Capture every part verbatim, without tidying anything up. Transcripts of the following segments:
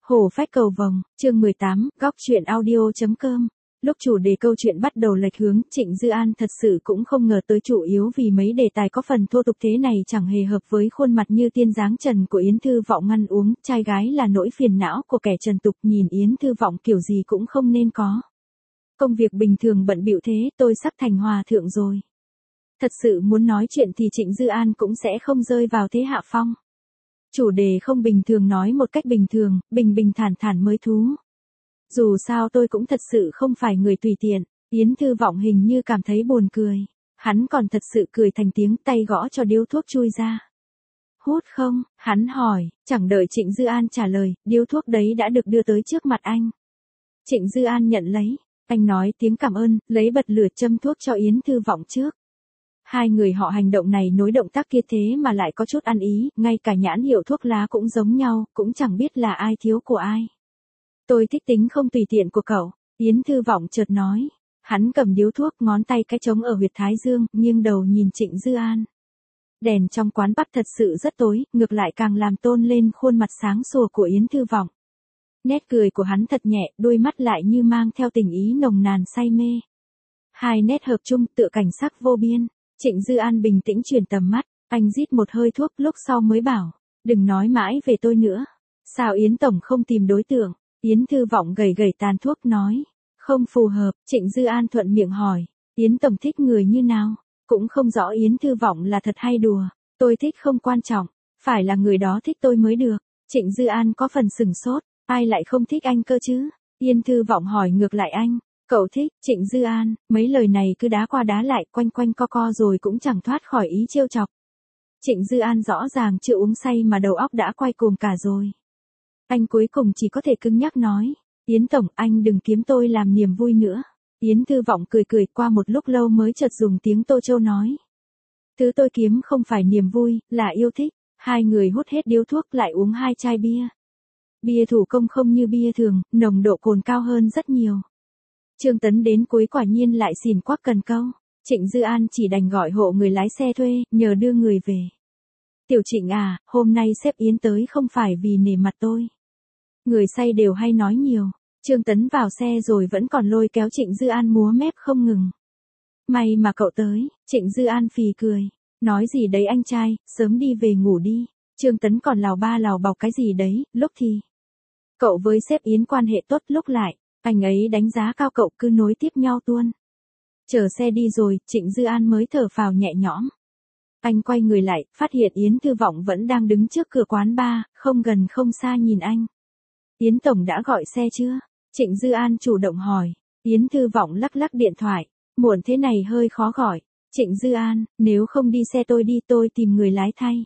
Hổ phách cầu vồng, chương mười tám, góc chuyện audio.com. Lúc chủ đề câu chuyện bắt đầu lệch hướng, Trịnh Dư An thật sự cũng không ngờ tới chủ yếu vì mấy đề tài có phần thô tục thế này chẳng hề hợp với khuôn mặt như tiên dáng trần của Yến Thư Vọng ngăn uống, trai gái là nỗi phiền não của kẻ trần tục, nhìn Yến Thư Vọng kiểu gì cũng không nên có. Công việc bình thường bận bịu thế, tôi sắp thành hòa thượng rồi. Thật sự muốn nói chuyện thì Trịnh Dư An cũng sẽ không rơi vào thế hạ phong. Chủ đề không bình thường nói một cách bình thường, bình bình thản thản mới thú. Dù sao tôi cũng thật sự không phải người tùy tiện, Yến Thư Vọng hình như cảm thấy buồn cười. Hắn còn thật sự cười thành tiếng, tay gõ cho điếu thuốc chui ra. Hút không? Hắn hỏi, chẳng đợi Trịnh Dư An trả lời, điếu thuốc đấy đã được đưa tới trước mặt anh. Trịnh Dư An nhận lấy, anh nói tiếng cảm ơn, lấy bật lửa châm thuốc cho Yến Thư Vọng trước. Hai người họ hành động này nối động tác kia thế mà lại có chút ăn ý, ngay cả nhãn hiệu thuốc lá cũng giống nhau, cũng chẳng biết là ai thiếu của ai. Tôi thích tính không tùy tiện của cậu, Yến Thư Vọng chợt nói. Hắn cầm điếu thuốc, ngón tay cái trống ở huyệt thái dương, nghiêng đầu nhìn Trịnh Dư An. Đèn trong quán bắp thật sự rất tối, ngược lại càng làm tôn lên khuôn mặt sáng sủa của Yến Thư Vọng. Nét cười của hắn thật nhẹ, đôi mắt lại như mang theo tình ý nồng nàn say mê. Hai nét hợp chung tựa cảnh sắc vô biên. Trịnh Dư An bình tĩnh chuyển tầm mắt, anh rít một hơi thuốc lúc sau mới bảo, đừng nói mãi về tôi nữa. Sao Yến Tổng không tìm đối tượng? Yến Thư Vọng gầy gầy tàn thuốc nói, không phù hợp. Trịnh Dư An thuận miệng hỏi, Yến Tổng thích người như nào? Cũng không rõ Yến Thư Vọng là thật hay đùa, tôi thích không quan trọng, phải là người đó thích tôi mới được. Trịnh Dư An có phần sừng sốt, ai lại không thích anh cơ chứ? Yến Thư Vọng hỏi ngược lại anh. Cậu thích, Trịnh Dư An, mấy lời này cứ đá qua đá lại, quanh quanh co co rồi cũng chẳng thoát khỏi ý trêu chọc. Trịnh Dư An rõ ràng chưa uống say mà đầu óc đã quay cuồng cả rồi. Anh cuối cùng chỉ có thể cứng nhắc nói, Yến Tổng, anh đừng kiếm tôi làm niềm vui nữa. Yến Thư Vọng cười cười, qua một lúc lâu mới chợt dùng tiếng Tô Châu nói. Thứ tôi kiếm không phải niềm vui, là yêu thích. Hai người hút hết điếu thuốc lại uống hai chai bia. Bia thủ công không như bia thường, nồng độ cồn cao hơn rất nhiều. Trương Tấn đến cuối quả nhiên lại xỉn quắc cần câu. Trịnh Dư An chỉ đành gọi hộ người lái xe thuê, nhờ đưa người về. Tiểu Trịnh à, hôm nay sếp Yến tới không phải vì nể mặt tôi. Người say đều hay nói nhiều. Trương Tấn vào xe rồi vẫn còn lôi kéo Trịnh Dư An múa mép không ngừng. May mà cậu tới. Trịnh Dư An phì cười. Nói gì đấy anh trai, sớm đi về ngủ đi. Trương Tấn còn lào ba lào bọc cái gì đấy, lúc thì. Cậu với sếp Yến quan hệ tốt, lúc lại. Anh ấy đánh giá cao cậu, cứ nối tiếp nhau tuôn. Chờ xe đi rồi, Trịnh Dư An mới thở phào nhẹ nhõm. Anh quay người lại, phát hiện Yến Thư Vọng vẫn đang đứng trước cửa quán bar, không gần không xa nhìn anh. Yến Tổng đã gọi xe chưa? Trịnh Dư An chủ động hỏi. Yến Thư Vọng lắc lắc điện thoại. Muộn thế này hơi khó gọi. Trịnh Dư An, nếu không đi xe tôi đi, tôi tìm người lái thay.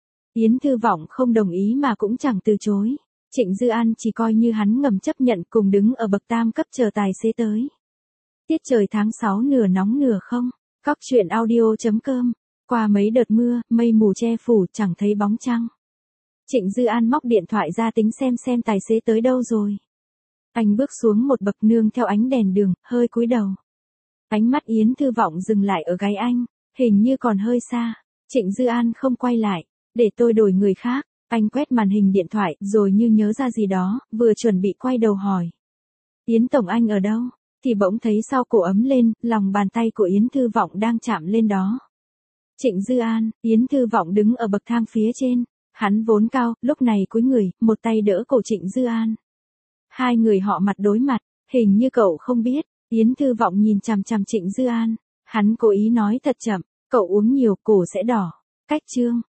Yến Thư Vọng không đồng ý mà cũng chẳng từ chối. Trịnh Dư An chỉ coi như hắn ngầm chấp nhận, cùng đứng ở bậc tam cấp chờ tài xế tới. Tiết trời tháng sáu nửa nóng nửa không. Góc chuyện audio.com. Qua mấy đợt mưa, mây mù che phủ, chẳng thấy bóng trăng. Trịnh Dư An móc điện thoại ra tính xem xem tài xế tới đâu rồi. Anh bước xuống một bậc nương theo ánh đèn đường, hơi cúi đầu. Ánh mắt Yến Thư Vọng dừng lại ở gáy anh, hình như còn hơi xa. Trịnh Dư An không quay lại, để tôi đổi người khác. Anh quét màn hình điện thoại, rồi như nhớ ra gì đó, vừa chuẩn bị quay đầu hỏi. Yến Tổng anh ở đâu? Thì bỗng thấy sau cổ ấm lên, lòng bàn tay của Yến Thư Vọng đang chạm lên đó. Trịnh Dư An, Yến Thư Vọng đứng ở bậc thang phía trên. Hắn vốn cao, lúc này cúi người, một tay đỡ cổ Trịnh Dư An. Hai người họ mặt đối mặt, hình như cậu không biết. Yến Thư Vọng nhìn chằm chằm Trịnh Dư An. Hắn cố ý nói thật chậm, cậu uống nhiều, cổ sẽ đỏ. Cách chương.